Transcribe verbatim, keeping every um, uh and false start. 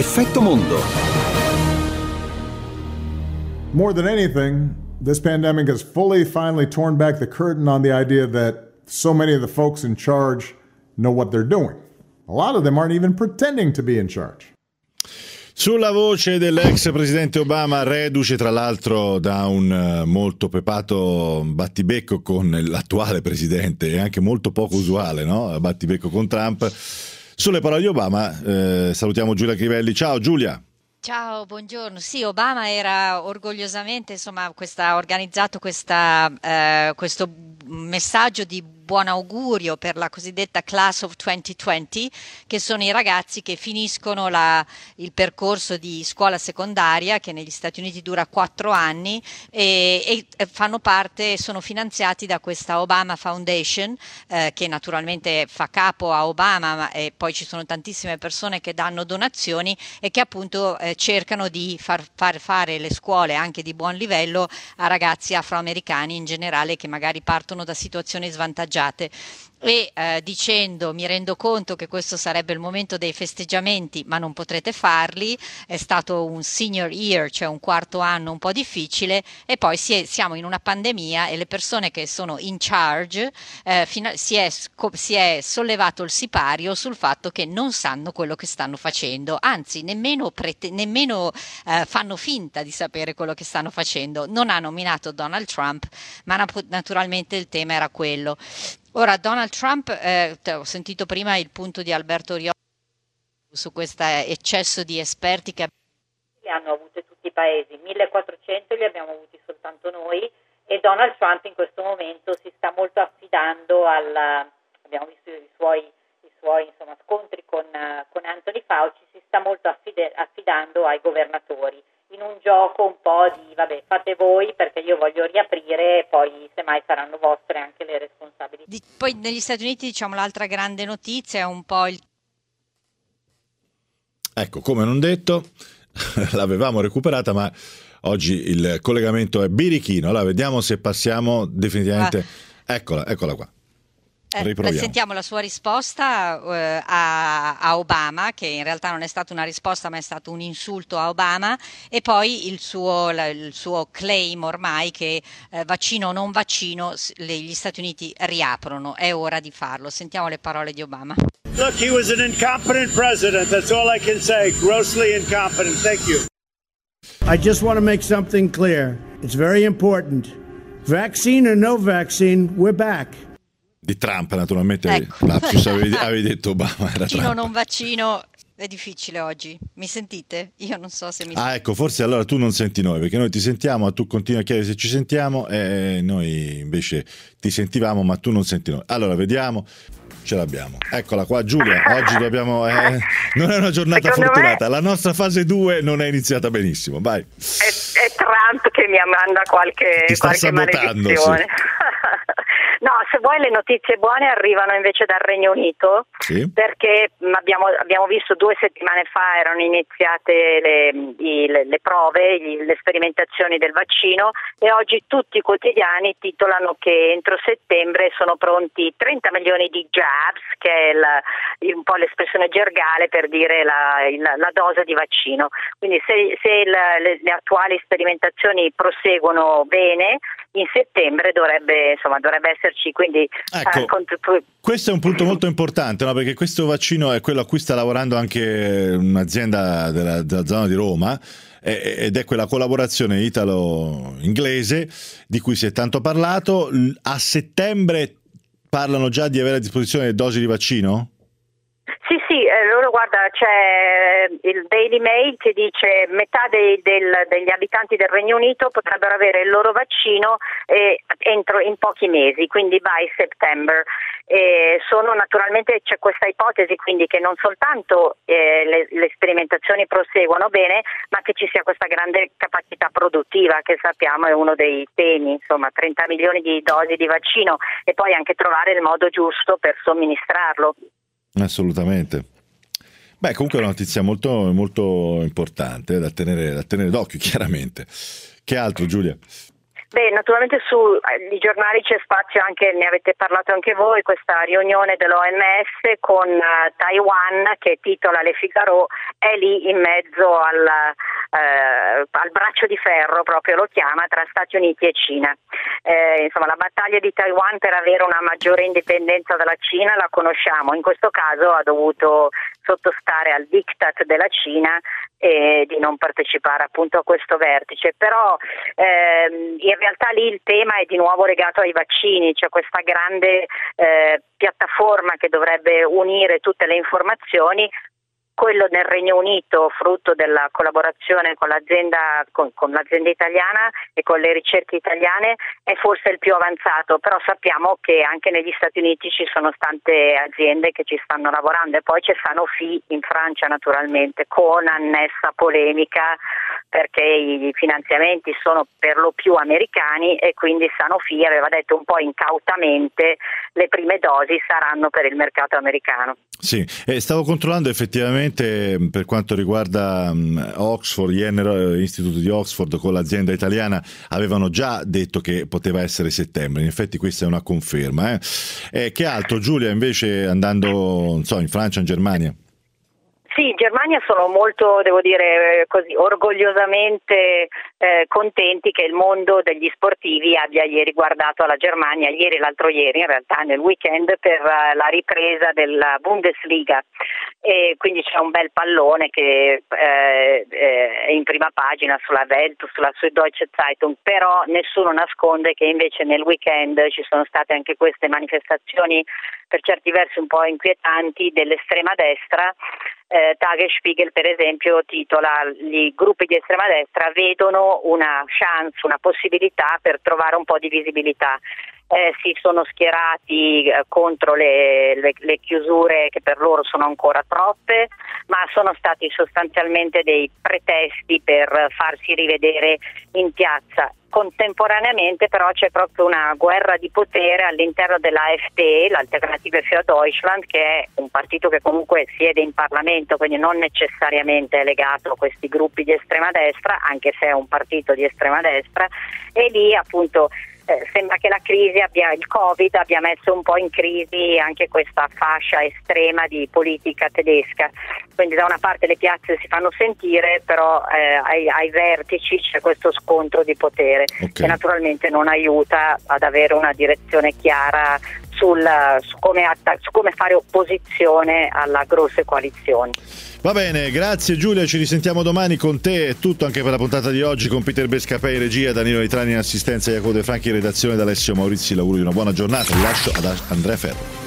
Effetto Mondo. More than anything, this pandemic has fully, finally torn back the curtain on the idea that so many of the folks in charge know what they're doing. A lot of them aren't even pretending to be in charge. Sulla voce dell'ex presidente Obama, reduce tra l'altro da un molto pepato battibecco con l'attuale presidente, e anche molto poco usuale, no? Battibecco con Trump. Sulle parole di Obama eh, salutiamo Giulia Crivelli. Ciao Giulia. Ciao, buongiorno. Sì, Obama era orgogliosamente, insomma, questa, ha organizzato questa, eh, questo messaggio di buon augurio per la cosiddetta Class of duemilaventi, che sono i ragazzi che finiscono la, il percorso di scuola secondaria, che negli Stati Uniti dura quattro anni, e, e fanno parte, sono finanziati da questa Obama Foundation, eh, che naturalmente fa capo a Obama, ma, e poi ci sono tantissime persone che danno donazioni e che appunto eh, cercano di far, far fare le scuole anche di buon livello a ragazzi afroamericani in generale, che magari partono da situazioni svantaggiate. E eh, dicendo: mi rendo conto che questo sarebbe il momento dei festeggiamenti, ma non potrete farli, è stato un senior year, cioè un quarto anno un po' difficile, e poi si è, siamo in una pandemia e le persone che sono in charge eh, fino, si, è, si è sollevato il sipario sul fatto che non sanno quello che stanno facendo, anzi nemmeno, prete, nemmeno eh, fanno finta di sapere quello che stanno facendo. Non ha nominato Donald Trump, ma naturalmente il tema era quello. Ora, Donald Trump, eh, ho sentito prima il punto di Alberto Riolo su questo eccesso di esperti che li hanno avute tutti i paesi, millequattrocento li abbiamo avuti soltanto noi, e Donald Trump in questo momento si sta molto affidando al, abbiamo visto i suoi, i suoi insomma, scontri con, con Anthony Fauci, si sta molto affide, affidando ai governatori, in un gioco un po' di vabbè, fate voi perché io voglio riaprire e poi semmai saranno vostre anche le responsabilità. Di, poi negli Stati Uniti, diciamo, l'altra grande notizia è un po' il... Ecco, come non detto, l'avevamo recuperata, ma oggi il collegamento è birichino. Allora vediamo se passiamo definitivamente... Ah. Eccola, eccola qua. Eh, sentiamo la sua risposta eh, a, a Obama, che in realtà non è stata una risposta ma è stato un insulto a Obama, e poi il suo, la, il suo claim ormai che eh, vaccino o non vaccino le, gli Stati Uniti riaprono, è ora di farlo. Sentiamo le parole di Obama. Look, he was an incompetent president, that's all I can say, grossly incompetent. Thank you. I just want to make something clear. It's very important. Vaccine or no vaccine, we're back. Di Trump, naturalmente, ecco. Lapsus, avevi, avevi detto Obama era vaccino Trump. non vaccino è difficile oggi, mi sentite? Io non so se mi ah ecco, forse allora tu non senti noi, perché noi ti sentiamo, tu continui a chiedere se ci sentiamo e noi invece ti sentivamo ma tu non senti noi. Allora vediamo, ce l'abbiamo, eccola qua Giulia. Oggi dobbiamo eh, non è una giornata Secondo fortunata me... la nostra fase due non è iniziata benissimo, vai. È, è Trump che mi manda qualche, ti sta qualche sabotando, maledizione. Sì. No, se vuoi le notizie buone arrivano invece dal Regno Unito, sì. Perché abbiamo, abbiamo visto due settimane fa erano iniziate le, i, le, le prove, gli, le sperimentazioni del vaccino, e oggi tutti i quotidiani titolano che entro settembre sono pronti trenta milioni di jabs, che è la, un po' l'espressione gergale per dire la, la, la dose di vaccino. Quindi se, se la, le, le attuali sperimentazioni proseguono bene, in settembre dovrebbe insomma dovrebbe esserci, quindi ecco, eh, cont- questo è un punto molto importante, no? Perché questo vaccino è quello a cui sta lavorando anche un'azienda della, della zona di Roma, eh, ed è quella collaborazione italo-inglese di cui si è tanto parlato. A settembre parlano già di avere a disposizione le dosi di vaccino? Sì, sì, eh, loro guarda, c'è il Daily Mail che dice metà dei, del, degli abitanti del Regno Unito potrebbero avere il loro vaccino eh, entro in pochi mesi, quindi by September. Eh, sono naturalmente c'è questa ipotesi quindi che non soltanto eh, le, le sperimentazioni proseguono bene, ma che ci sia questa grande capacità produttiva che sappiamo è uno dei temi, insomma trenta milioni di dosi di vaccino, e poi anche trovare il modo giusto per somministrarlo. Assolutamente. Beh, comunque è una notizia molto, molto importante da tenere, da tenere d'occhio, chiaramente. Che altro, Giulia? Beh, naturalmente sui giornali c'è spazio anche, ne avete parlato anche voi, questa riunione dell'O M S con uh, Taiwan, che titola Le Figaro, è lì in mezzo al, uh, al braccio di ferro, proprio lo chiama, tra Stati Uniti e Cina. Eh, insomma, la battaglia di Taiwan per avere una maggiore indipendenza dalla Cina la conosciamo, in questo caso ha dovuto sottostare al diktat della Cina e di non partecipare appunto a questo vertice, però ehm, in realtà lì il tema è di nuovo legato ai vaccini, c'è questa grande eh, piattaforma che dovrebbe unire tutte le informazioni. Quello nel Regno Unito, frutto della collaborazione con l'azienda, con, con l'azienda italiana e con le ricerche italiane, è forse il più avanzato, però sappiamo che anche negli Stati Uniti ci sono tante aziende che ci stanno lavorando, e poi c'è Sanofi in Francia naturalmente, con annessa polemica perché i finanziamenti sono per lo più americani e quindi Sanofi aveva detto un po' incautamente le prime dosi saranno per il mercato americano. Sì, eh, stavo controllando effettivamente per quanto riguarda um, Oxford, Jenner Institute di Oxford con l'azienda italiana avevano già detto che poteva essere settembre, in effetti questa è una conferma. Eh. Eh, che altro, Giulia, invece andando non so, in Francia, in Germania? Sì, in Germania sono molto, devo dire così, orgogliosamente eh, contenti che il mondo degli sportivi abbia ieri guardato alla Germania, ieri e l'altro ieri in realtà nel weekend, per uh, la ripresa della Bundesliga, e quindi c'è un bel pallone che eh, è in prima pagina sulla Welt, sulla Süddeutsche Zeitung, però nessuno nasconde che invece nel weekend ci sono state anche queste manifestazioni per certi versi un po' inquietanti dell'estrema destra. Eh, Tagesspiegel per esempio titola: i gruppi di estrema destra vedono una chance, una possibilità per trovare un po' di visibilità. Eh, si sono schierati eh, contro le, le, le chiusure che per loro sono ancora troppe, ma sono stati sostanzialmente dei pretesti per farsi rivedere in piazza. Contemporaneamente però c'è proprio una guerra di potere all'interno della A F D, l'Alternative für Deutschland, che è un partito che comunque siede in Parlamento, quindi non necessariamente è legato a questi gruppi di estrema destra, anche se è un partito di estrema destra, e lì appunto eh, sembra che la crisi abbia, il Covid abbia messo un po' in crisi anche questa fascia estrema di politica tedesca. Quindi da una parte le piazze si fanno sentire, però eh, ai, ai vertici c'è questo scontro di potere, okay, che naturalmente non aiuta ad avere una direzione chiara sul, su, come atta- su come fare opposizione alla grosse coalizioni. Va bene, grazie Giulia, ci risentiamo domani con te. È tutto anche per la puntata di oggi con Peter Bescapè in regia, Danilo Litrani in assistenza, Jacopo De Franchi in redazione, da Alessio Maurizi. L'auguro di una buona giornata, vi lascio ad Andrea Ferro.